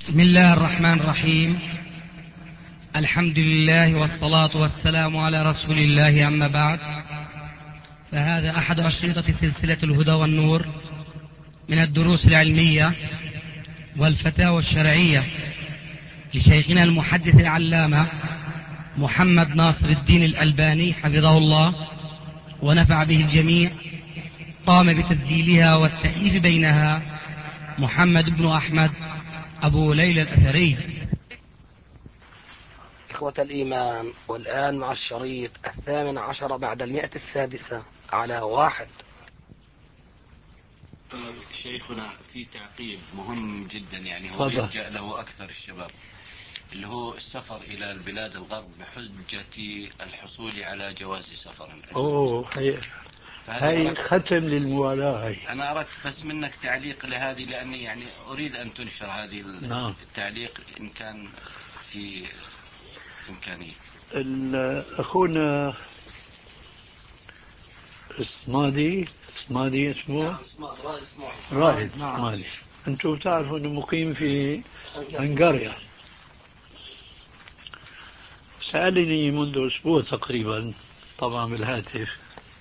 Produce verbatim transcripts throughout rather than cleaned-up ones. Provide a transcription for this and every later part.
بسم الله الرحمن الرحيم. الحمد لله والصلاة والسلام على رسول الله، أما بعد، فهذا أحد أشرطة سلسلة الهدى والنور من الدروس العلمية والفتاوى الشرعية لشيخنا المحدث العلامة محمد ناصر الدين الألباني حفظه الله ونفع به الجميع. قام بتسجيلها والتأليف بينها محمد بن أحمد أبو ليلى الأثري. إخوة الإيمان، والآن مع الشريط الثامن عشر بعد المئة السادسة على واحد. شيخنا في تعقيب مهم جدا، يعني هو يلجأ له أكثر الشباب، اللي هو السفر إلى البلاد الغرب بحجة الحصول على جواز سفر. أوه هي هاي ختم للموالاة. هاي أنا أردت بس منك تعليق لهذه، لأني يعني أريد أن تنشر هذه نعم. التعليق إن كان في إمكانية. أخونا الصمادي الصمادي اسمه رائد الصمادي، أنتم تعرفوا أنه مقيم في هنغاريا. سألني منذ أسبوع تقريبا، طبعا بالهاتف،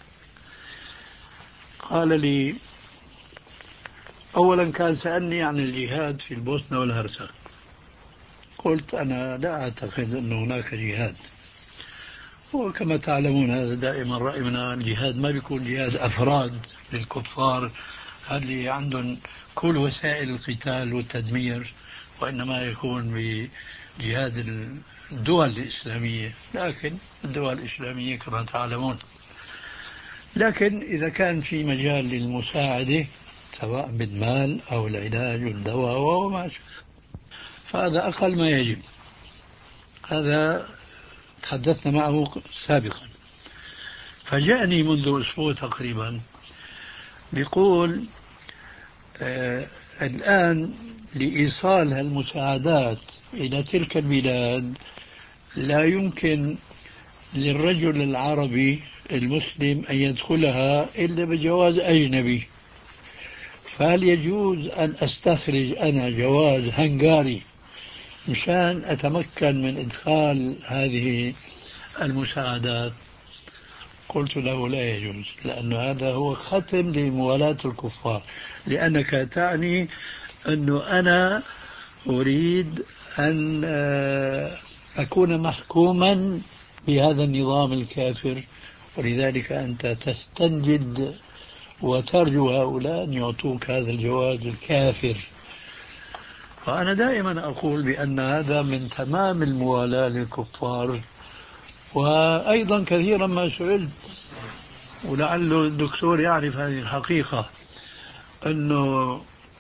قال لي أولا كان سألني عن الجهاد في البوسنة والهرسك. قلت أنا لا أعتقد أن هناك جهاد، وكما تعلمون هذا دائما رأينا، الجهاد ما بيكون جهاد أفراد للكفار اللي عندهم كل وسائل القتال والتدمير، وإنما يكون بجهاد الدول الإسلامية. لكن الدول الإسلامية كما تعلمون، لكن إذا كان في مجال للمساعدة سواء بالمال أو العلاج والدواء وما فهذا أقل ما يجب. هذا تحدثنا معه سابقا. فجاءني منذ أسبوع تقريبا بيقول آه الآن لإيصال المساعدات إلى تلك البلاد لا يمكن للرجل العربي المسلم أن يدخلها إلا بجواز أجنبي. فهل يجوز أن أستخرج أنا جواز هنغاري مشان أتمكن من إدخال هذه المساعدات؟ قلت له لا يجوز، لأن هذا هو ختم لموالاة الكفار، لأنك تعني أنه أنا أريد أن أكون محكوما بهذا النظام الكافر، ولذلك أنت تستنجد وترجو هؤلاء أن يعطوك هذا الجواز الكافر. فأنا دائما أقول بأن هذا من تمام الموالاة للكفار. وأيضا كثيرا ما سئلت، ولعله الدكتور يعرف هذه الحقيقة، أنه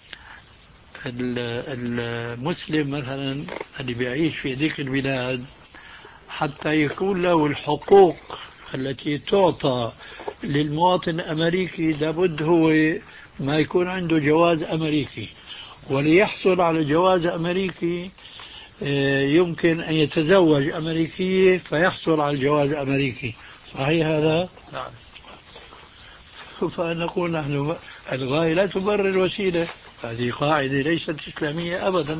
المسلم مثلا اللي بيعيش في ذيك البلاد حتى يكون له الحقوق التي تعطى للمواطن الأمريكي لابد هو ما يكون عنده جواز أمريكي، وليحصل على جواز أمريكي يمكن أن يتزوج أمريكية فيحصل على الجواز الأمريكي. صحيح هذا؟ نعم. فنقول نحن الغاية لا تبرر الوسيلة، هذه قاعدة ليست إسلامية أبدا.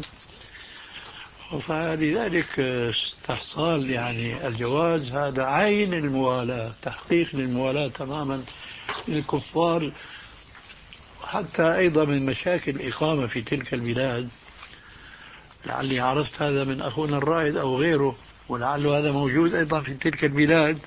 فلذلك استحصال يعني الجواز هذا عين الموالاة، تحقيق للموالاة تماما للكفار. حتى أيضا من مشاكل الإقامة في تلك البلاد، لعلي عرفت هذا من أخونا الرائد أو غيره، ولعله هذا موجود أيضا في تلك البلاد،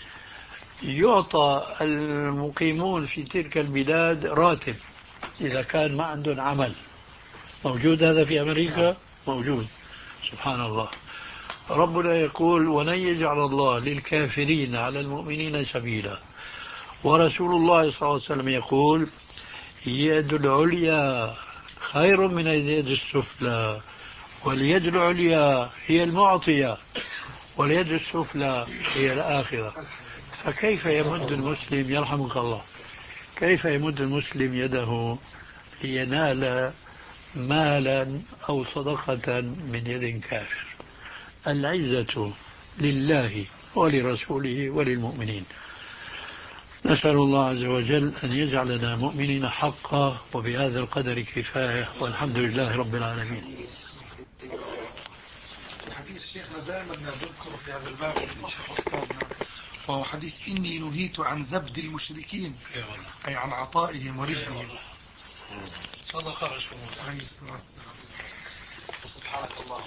يعطى المقيمون في تلك البلاد راتب إذا كان ما عندهم عمل. موجود هذا في أمريكا؟ موجود. سبحان الله. ربنا يقول ولن يجعل الله للكافرين على المؤمنين سبيلا، ورسول الله صلى الله عليه وسلم يقول يد العليا خير من اليد السفلى، واليد العليا هي المعطية واليد السفلى هي الآخرة. فكيف يمد المسلم، يرحمك الله، كيف يمد المسلم يده لينال مالا أو صدقة من يد كافر؟ العزة لله ولرسوله وللمؤمنين. نسأل الله عز وجل أن يجعلنا مؤمنين حقا، وبهذا القدر كفاية، والحمد لله رب العالمين. شيخنا دائما نذكر في هذا الباب صحيح أستاذنا، وهو حديث إني نهيت عن زبد المشركين، أي عن عطائهم ورزقهم. صدق رسول الله عليه الصلاة والسلام. سبحانك اللهم.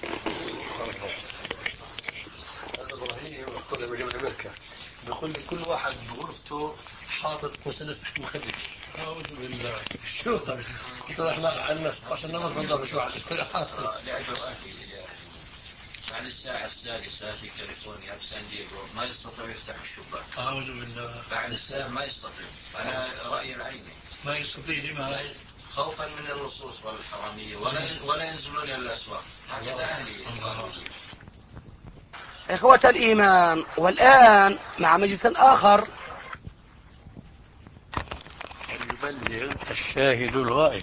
هذا إبراهيم يقول لما جبت أمريكا بيقول لي كل واحد بغرفته حاطط مسدس تحت مخده. أعوذ بالله. شو قلت له احنا عندنا ستاشر نمر في الضابط واحد كل حاطط. لعبوا أهلي بعد الساعة السادسة في كاليفورنيا في سان دييغو ما يستطيعوا يفتحوا الشباك. أعوذ بالله. بعد الساعة ما يستطيعوا. أنا رأيي العيني. ما يستطيع لما خوفا من اللصوص والحرامية ولا ولا ينزلون إلى الأسواق. هكذا أهلي. إخوة الإيمان، والآن مع مجلس آخر يبلغ الشاهد الغائب.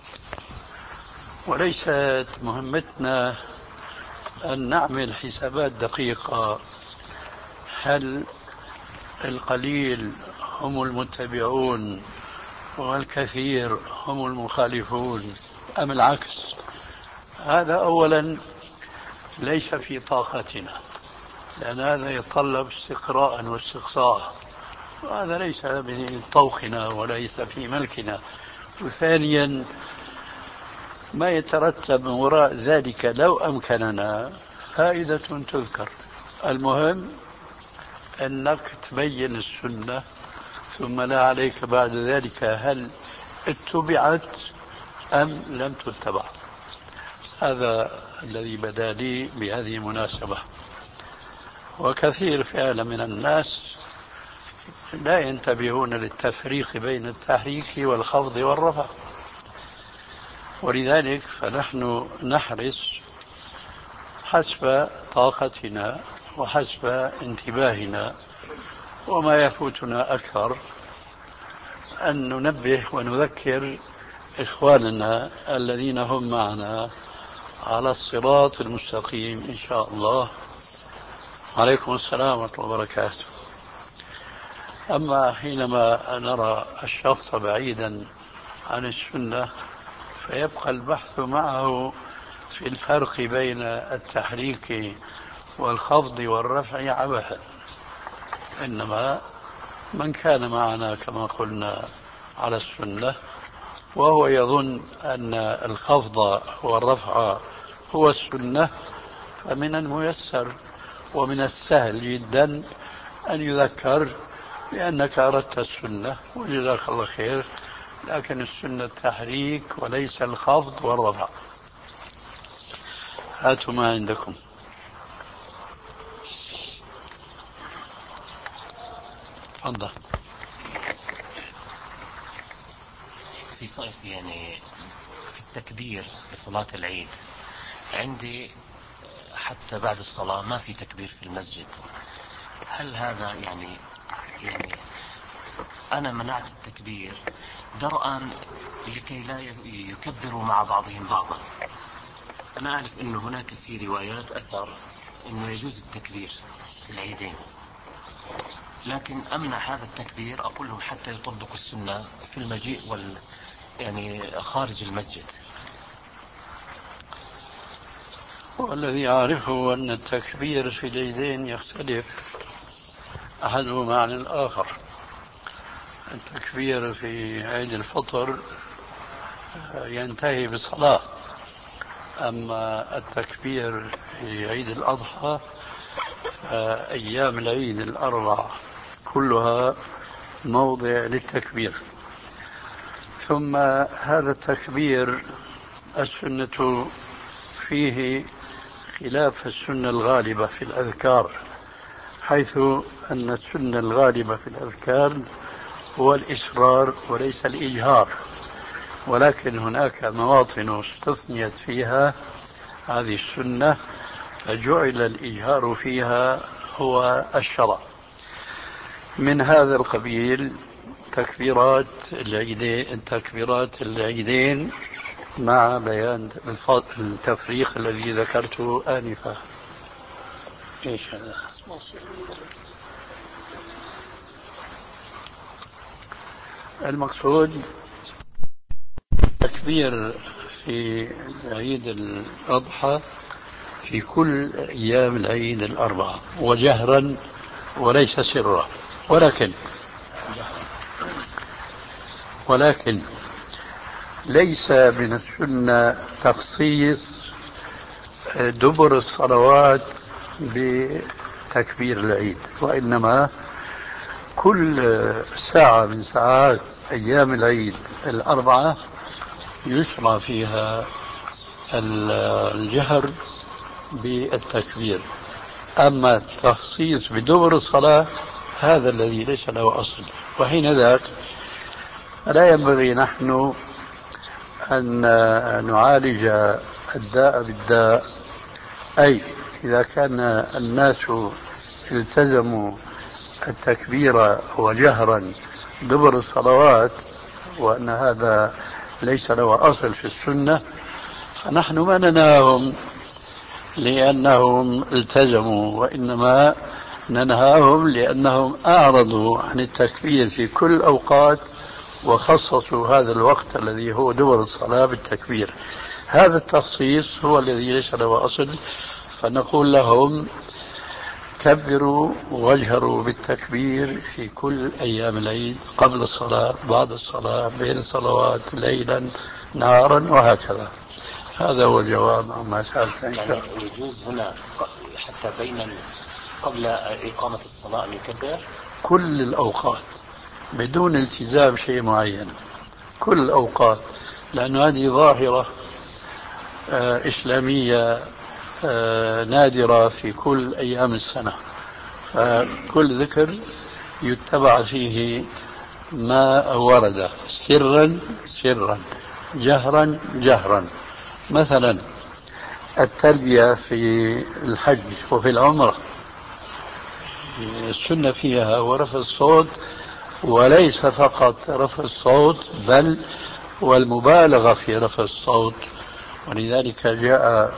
وليست مهمتنا أن نعمل حسابات دقيقة هل القليل هم المتبعون والكثير هم المخالفون أم العكس. هذا أولا ليس في طاقتنا، لأن هذا يتطلب استقراء واستقصاء، وهذا ليس من طوقنا وليس في ملكنا. وثانيا ما يترتب من وراء ذلك لو أمكننا فائدة تذكر. المهم أنك تبين السنة، ثم لا عليك بعد ذلك هل اتبعت أم لم تتبع. هذا الذي بدا لي بهذه المناسبة. وكثير فعلا من الناس لا ينتبهون للتفريق بين التحريك والخفض والرفع، ولذلك فنحن نحرص حسب طاقتنا وحسب انتباهنا وما يفوتنا أكثر أن ننبه ونذكر إخواننا الذين هم معنا على الصراط المستقيم إن شاء الله. عليكم السلام ورحمة الله وبركاته. أما حينما نرى الشخص بعيدا عن السنة فيبقى البحث معه في الفرق بين التحريك والخفض والرفع عبثا. إنما من كان معنا كما قلنا على السنة وهو يظن أن الخفض والرفع هو السنة فمن الميسر ومن السهل جدا أن يذكر بأنك أردت السنة وجزاك الله خير، لكن السنة التحريك وليس الخفض والرفع. هاتوا ما عندكم. تفضل. في صيف يعني في التكبير لصلاة العيد عندي حتى بعد الصلاة ما في تكبير في المسجد. هل هذا يعني يعني أنا منعت التكبير درءا لكي لا يكبروا مع بعضهم بعضا؟ أنا أعرف أنه هناك في روايات أثر أنه يجوز التكبير في العيدين، لكن أمنع هذا التكبير أقول لهم حتى يطبقوا السنة في المجيء وال يعني خارج المسجد. والذي أعرفه أن التكبير في العيدين يختلف أحدهما عن الآخر. التكبير في عيد الفطر ينتهي بالصلاة، أما التكبير في عيد الأضحى أيام العيد الأربع كلها موضع للتكبير. ثم هذا التكبير السنة فيه خلاف السنة الغالبة في الأذكار، حيث أن السنة الغالبة في الأذكار هو الإصرار وليس الإجهار، ولكن هناك مواطن استثنيت فيها هذه السنة فجعل الإجهار فيها هو الشرع. من هذا القبيل تكبيرات العيدين تكبيرات العيدين مع بيان التفريق الذي ذكرته آنفا. ايش هذا؟ المقصود تكبير في عيد الأضحى في كل أيام العيد الأربعة وجهرا وليس سرا، ولكن ولكن ليس من السنة تخصيص دبر الصلوات بتكبير العيد، وإنما كل ساعة من ساعات أيام العيد الأربعة يشرع فيها الجهر بالتكبير. أما التخصيص بدبر الصلاة هذا الذي ليس له أصل، وحين ذاك لا ينبغي نحن أن نعالج الداء بالداء، أي إذا كان الناس التزموا التكبير وجهرا دبر الصلوات وأن هذا ليس له أصل في السنة، فنحن ما ننهاهم لأنهم التزموا، وإنما ننهاهم لأنهم أعرضوا عن التكبير في كل الأوقات وخصصوا هذا الوقت الذي هو دبر الصلاة بالتكبير. هذا التخصيص هو الذي ليس له أصل، فنقول لهم كبروا واجهروا بالتكبير في كل أيام العيد، قبل الصلاة، بعد الصلاة، بين الصلوات، ليلا نهارا وهكذا. هذا هو الجواب عما سألت. يعني يجوز هنا حتى بين قبل إقامة الصلاة أن يكبر كل الأوقات بدون التزام شيء معين، كل الأوقات، لأن هذه ظاهرة آه إسلامية آه نادرة في كل أيام السنة، فكل ذكر يتبع فيه ما ورد سرا سرا جهرا جهرا. مثلا التلبية في الحج وفي العمرة السنة فيها ورفع الصوت، وليس فقط رفع الصوت بل والمبالغة في رفع الصوت. ولذلك جاء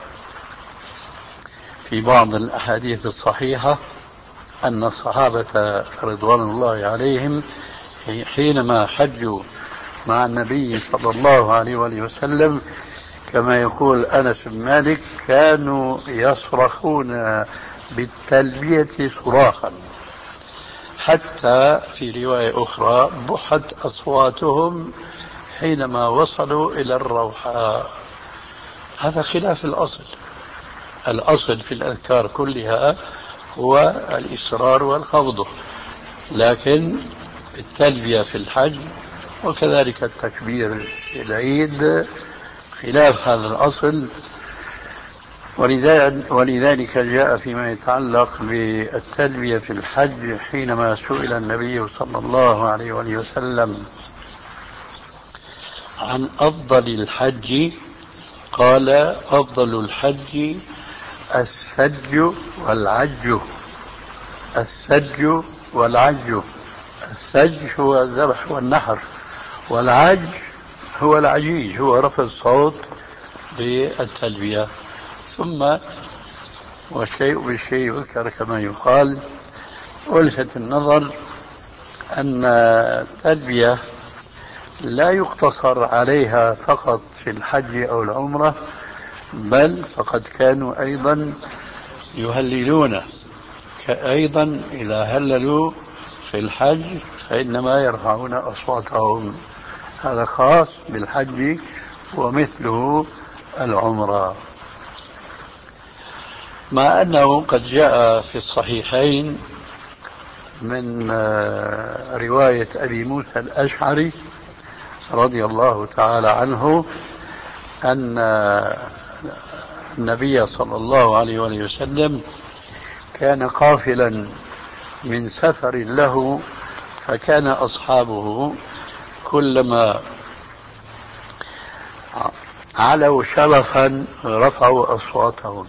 في بعض الأحاديث الصحيحة أن الصحابة رضوان الله عليهم حينما حجوا مع النبي صلى الله عليه وسلم كما يقول أنس بن مالك كانوا يصرخون بالتلبية صراخا، حتى في رواية أخرى بحت أصواتهم حينما وصلوا إلى الروحاء. هذا خلاف الأصل. الأصل في الأذكار كلها هو الإصرار والخفض، لكن التلبية في الحج وكذلك التكبير في العيد خلاف هذا الأصل. ولذلك جاء فيما يتعلق بالتلبية في الحج حينما سئل النبي صلى الله عليه وسلم عن أفضل الحج قال أفضل الحج السج والعج. السج والعج، السج هو الذبح والنحر، والعج هو العجيج، هو رفع الصوت بالتلبية. ثم والشيء بالشيء يذكر كما يقال. ألفت النظر أن التلبية لا يقتصر عليها فقط في الحج أو العمرة، بل فقد كانوا أيضا يهللون، أيضا إذا هللوا في الحج فإنما يرفعون أصواتهم. هذا خاص بالحج ومثله العمرة. مع أنه قد جاء في الصحيحين من رواية أبي موسى الأشعري رضي الله تعالى عنه أن النبي صلى الله عليه وسلم كان قافلا من سفر له، فكان أصحابه كلما علوا شرفا رفعوا أصواتهم،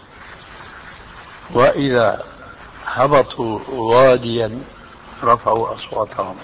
وإذا هبطوا واديا رفعوا أصواتهم.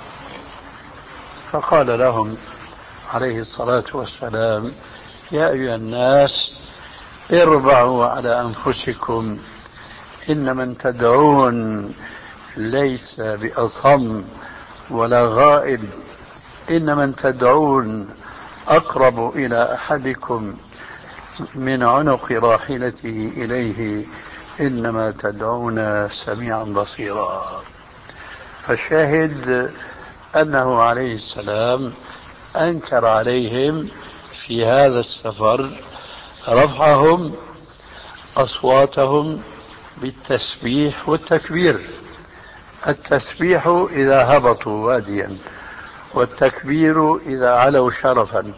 فقال لهم عليه الصلاة والسلام يا أيها الناس اربعوا على أنفسكم، إن من تدعون ليس بأصم ولا غائب، إن من تدعون أقرب إلى أحدكم من عنق راحلته إليه إنما تدعون سميعا بصيرا. فالشاهد أنه عليه السلام أنكر عليهم في هذا السفر رفعهم أصواتهم بالتسبيح والتكبير. التسبيح إذا هبطوا واديا، والتكبير إذا علوا شرفا.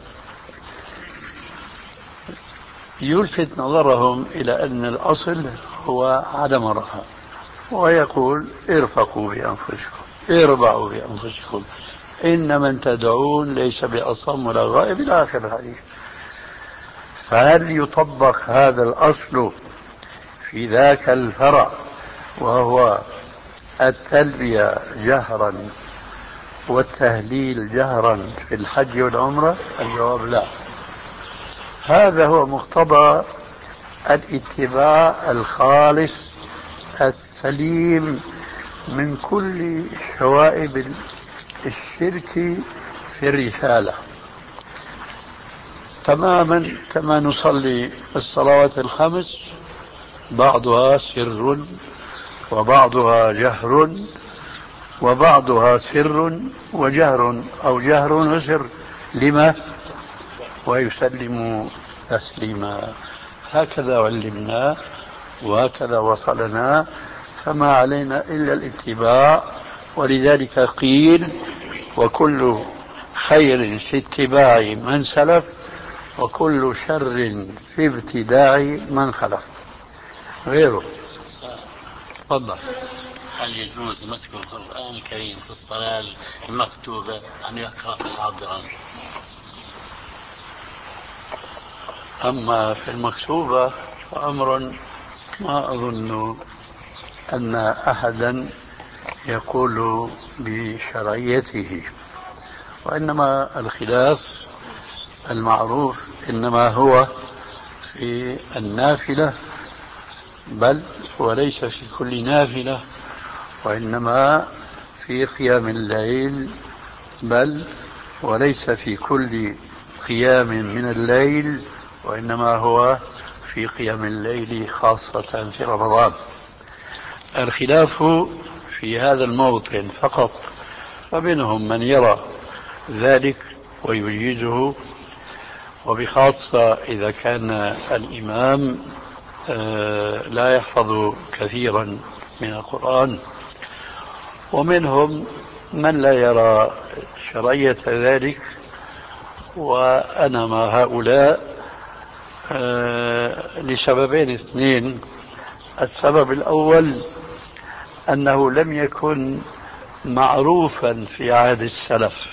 يلفت نظرهم إلى أن الأصل هو عدم الرفع، ويقول ارفقوا بأنفسكم، اربعوا بأنفسكم، إن من تدعون ليس بأصم ولا غائب إلى آخر الحديث. فهل يطبق هذا الأصل في ذاك الفرع وهو التلبية جهرا والتهليل جهرا في الحج والعمرة؟ الجواب لا. هذا هو مقتضى الاتباع الخالص السليم من كل شوائب الشرك في الرسالة، تماما كما نصلي الصلوات الخمس بعضها سر وبعضها جهر وبعضها سر وجهر أو جهر وسر. لما؟ ويسلم تسليما. هكذا علمنا وهكذا وصلنا، فما علينا إلا الاتباع. ولذلك قيل وكل خير في اتباع من سلف وكل شر في ابتداع من خلف. غيره. تفضل. هل يجوز مسك القرآن الكريم في الصلاة المكتوبة أم يقرأ حاضرا؟ أما في المكتوبة فأمر ما أظن أن أحدا يقول بشرعيته، وإنما الخلاف المعروف إنما هو في النافلة، بل وليس في كل نافلة، وإنما في قيام الليل، بل وليس في كل قيام من الليل، وإنما هو في قيام الليل خاصة في رمضان. الخلاف في هذا الموطن فقط، فمنهم من يرى ذلك ويجيزه، وبخاصة إذا كان الإمام لا يحفظ كثيرا من القرآن، ومنهم من لا يرى شرعية ذلك. وأنا مع هؤلاء لسببين اثنين. السبب الأول أنه لم يكن معروفا في عهد السلف،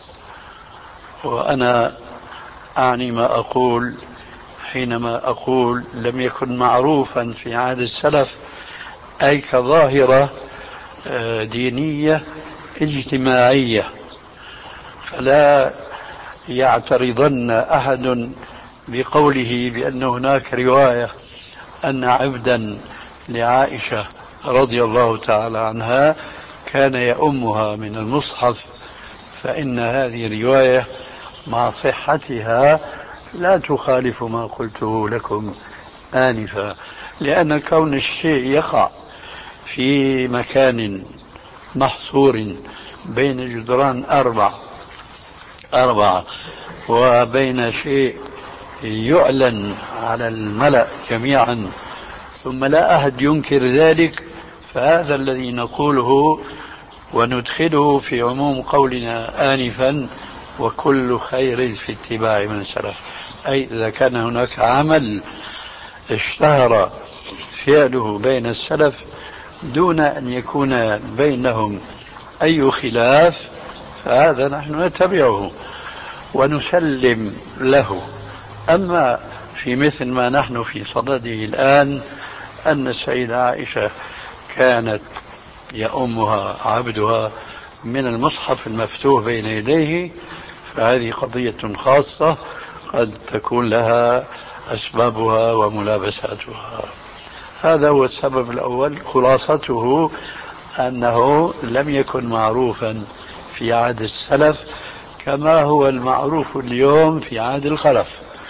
وأنا أعني ما أقول حينما أقول لم يكن معروفا في عهد السلف، أي كظاهرة دينية اجتماعية، فلا يعترضن أحد بقوله بأن هناك رواية أن عبدا لعائشة رضي الله تعالى عنها كان يؤمها من المصحف، فإن هذه رواية مع صحتها لا تخالف ما قلته لكم آنفا، لأن كون الشيء يقع في مكان محصور بين جدران أربع أربعة وبين شيء يعلن على الملأ جميعا ثم لا أحد ينكر ذلك، فهذا الذي نقوله وندخله في عموم قولنا آنفا وكل خير في اتباع من سلف. أي إذا كان هناك عمل اشتهر فعله بين السلف دون أن يكون بينهم أي خلاف، فهذا نحن نتبعه ونسلم له. أما في مثل ما نحن في صدده الآن أن السيدة عائشة كانت يؤمها عبدها من المصحف المفتوح بين يديه، فهذه قضية خاصة قد تكون لها أسبابها وملابساتها. هذا هو السبب الأول. خلاصته أنه لم يكن معروفا في عهد السلف كما هو المعروف اليوم في عهد الخلف،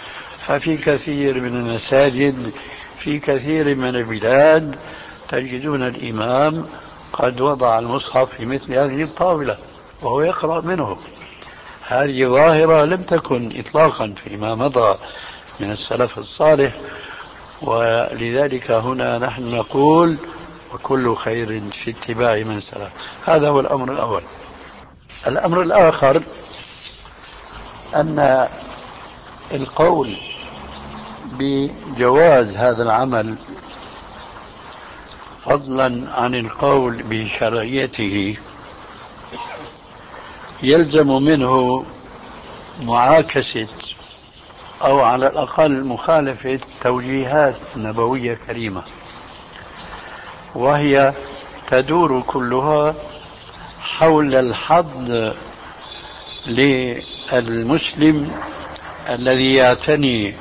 ففي كثير من المساجد في كثير من البلاد تجدون الإمام قد وضع المصحف في مثل هذه الطاولة وهو يقرأ منه. هذه ظاهرة لم تكن إطلاقا فيما مضى من السلف الصالح، ولذلك هنا نحن نقول وكل خير في اتباع من سلف. هذا هو الأمر الأول. الأمر الآخر أن القول بجواز هذا العمل فضلا عن القول بشرعيته يلزم منه معاكسة أو على الأقل مخالفة توجيهات نبوية كريمة، وهي تدور كلها حول الحض للمسلم الذي يعتني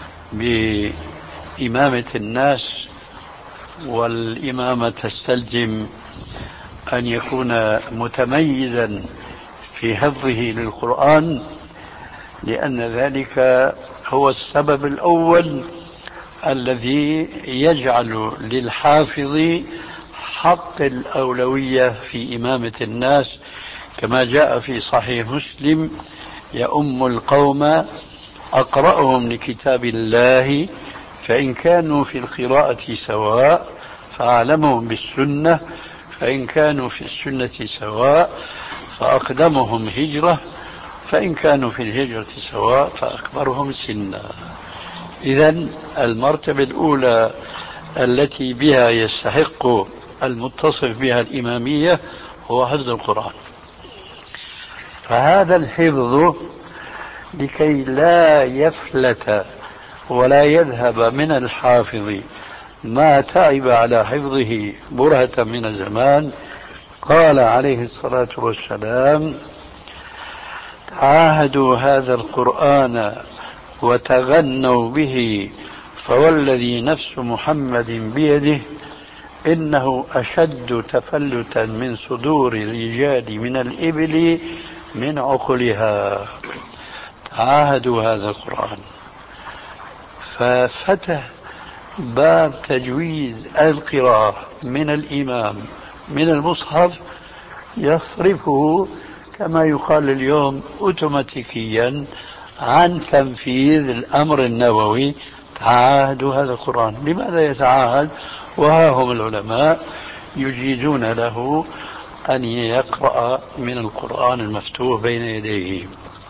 بإمامة الناس، والإمامة تستلزم أن يكون متميزا في حفظه للقرآن، لأن ذلك هو السبب الأول الذي يجعل للحافظ حق الأولوية في إمامة الناس، كما جاء في صحيح مسلم: يؤم القوم أقرأهم لكتاب الله، فإن كانوا في القراءة سواء فأعلمهم بالسنة، فإن كانوا في السنة سواء فأقدمهم هجرة، فإن كانوا في الهجرة سواء فأكبرهم سنا. إذن المرتبة الأولى التي بها يستحق المتصف بها الإمامية هو حفظ القرآن. فهذا الحفظ لكي لا يفلت ولا يذهب من الحافظ ما تعب على حفظه برهة من الزمان، قال عليه الصلاة والسلام: تعاهدوا هذا القرآن وتغنوا به، فوالذي نفس محمد بيده إنه أشد تفلتا من صدور الرجال من الإبل من عقلها. تعاهدوا هذا القرآن. ففتح باب تجويز القراءة من الإمام من المصحف يصرفه كما يقال اليوم اوتوماتيكيا عن تنفيذ الأمر النبوي: تعاهدوا هذا القرآن. لماذا يتعاهد وها هم العلماء يجيزون له أن يقرأ من القرآن المفتوح بين يديه؟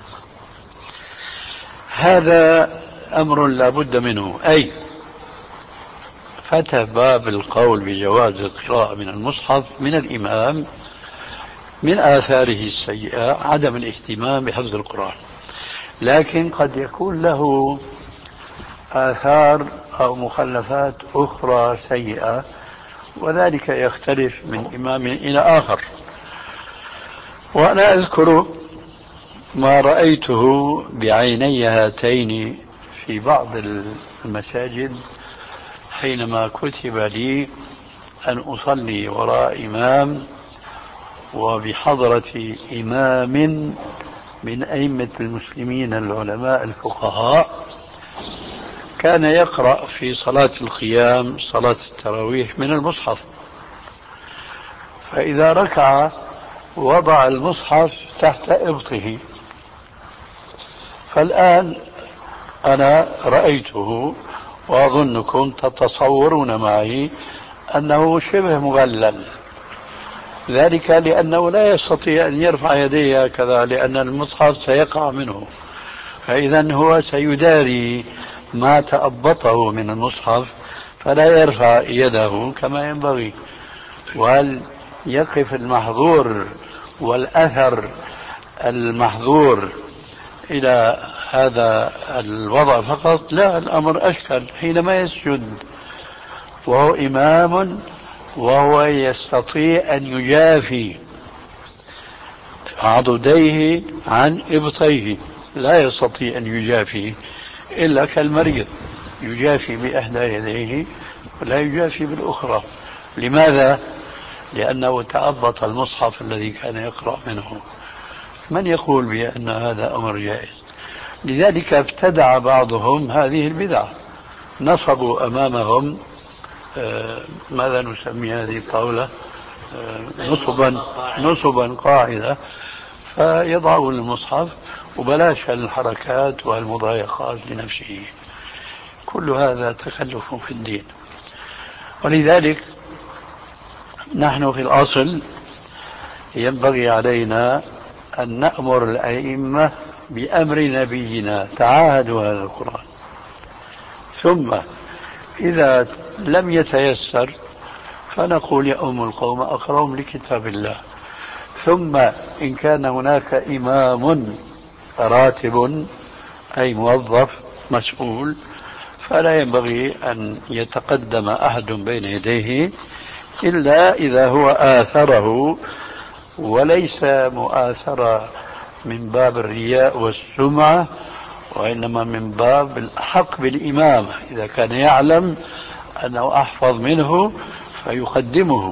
هذا أمر لا بد منه. أي فتح باب القول بجواز القراءة من المصحف من الإمام من آثاره السيئة عدم الاهتمام بحفظ القرآن، لكن قد يكون له آثار أو مخلفات أخرى سيئة، وذلك يختلف من إمام إلى آخر. وأنا أذكر ما رأيته بعيني هاتين في بعض المساجد حينما كتب لي أن أصلي وراء إمام وبحضرة إمام من أئمة المسلمين العلماء الفقهاء كان يقرأ في صلاة القيام صلاة التراويح من المصحف، فإذا ركع وضع المصحف تحت إبطه. فالآن أنا رأيته وأظنكم تتصورون معي أنه شبه مغلل، ذلك لأنه لا يستطيع أن يرفع يديه هكذا لأن المصحف سيقع منه، فإذا هو سيداري ما تأبطه من المصحف فلا يرفع يده كما ينبغي، وهل يقف المحظور والأثر المحظور إلى هذا الوضع فقط؟ لا، الأمر أشكل. حينما يسجد وهو إمام وهو يستطيع أن يجافي عضديه عن إبطيه، لا يستطيع أن يجافي إلا كالمريض يجافي بإحدى يديه ولا يجافي بالأخرى. لماذا؟ لأنه تأبط المصحف الذي كان يقرأ منه. من يقول بأن هذا أمر جائز؟ لذلك ابتدع بعضهم هذه البدعة، نصبوا أمامهم آه ماذا نسمي هذه الطاولة؟ آه نصبا نصبا قاعدة، فيضعون المصحف وبلاش الحركات والمضايقات لنفسه. كل هذا تكلف في الدين. ولذلك نحن في الأصل ينبغي علينا أن نأمر الأئمة بأمر نبينا، تعاهدوا هذا القرآن، ثم إذا لم يتيسر فنقول يا أم القوم أقرأهم لكتاب الله. ثم إن كان هناك إمام راتب أي موظف مسؤول فلا ينبغي أن يتقدم أحد بين يديه إلا إذا هو آثره، وليس مؤاثرة من باب الرياء والسمعة، وإنما من باب الحق بالإمامة، إذا كان يعلم أنه أحفظ منه فيقدمه.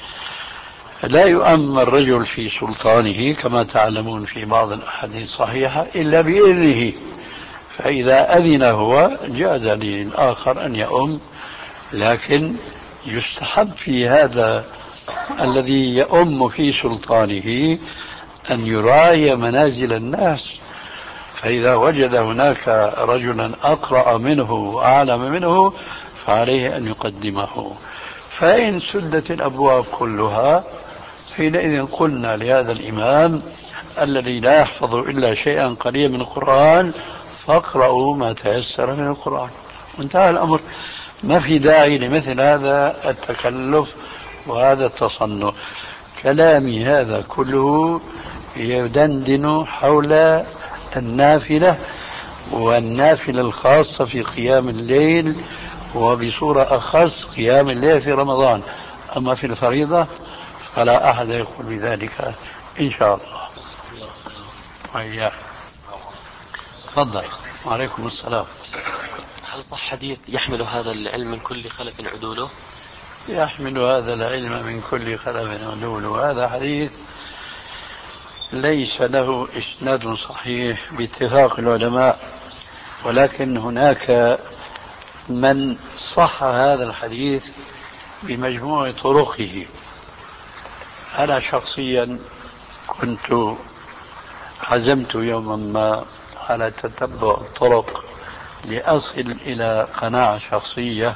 لا يؤمن الرجل في سلطانه كما تعلمون في بعض الأحاديث الصحيحة إلا بإذنه، فإذا أذن هو جاز للآخر أن يؤم، لكن يستحب في هذا الذي يؤم في سلطانه أن يراعي منازل الناس، فإذا وجد هناك رجلا أقرأ منه وأعلم منه فعليه أن يقدمه. فإن سدت الأبواب كلها حينئذ قلنا لهذا الإمام الذي لا يحفظ إلا شيئا قليلا من القرآن فاقرأوا ما تيسر من القرآن، وانتهى الأمر. ما في داعي لمثل هذا التكلف وهذا التصنع. كلامي هذا كله يدندن حول النافلة، والنافلة الخاصة في قيام الليل، وبصورة أخص قيام الليل في رمضان. أما في الفريضة فلا أحد يقول بذلك إن شاء الله. وإياك. تفضل. وعليكم السلام. هل صح حديث يحمل هذا العلم من كل خلف عدوله؟ يحمل هذا العلم من كل خلف عدوله، هذا حديث ليس له إسناد صحيح باتفاق العلماء، ولكن هناك من صح هذا الحديث بمجموع طرقه. أنا شخصيا كنت عزمت يوما ما على تتبع الطرق لأصل إلى قناعة شخصية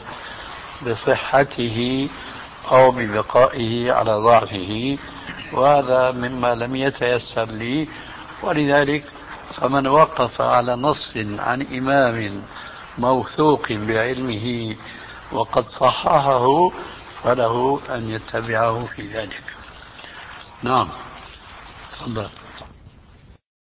بصحته أو ببقائه على ضعفه، وهذا مما لم يتيسر لي. ولذلك فمن وقف على نص عن إمام موثوق بعلمه وقد صححه فله أن يتبعه في ذلك. نعم. تفضل.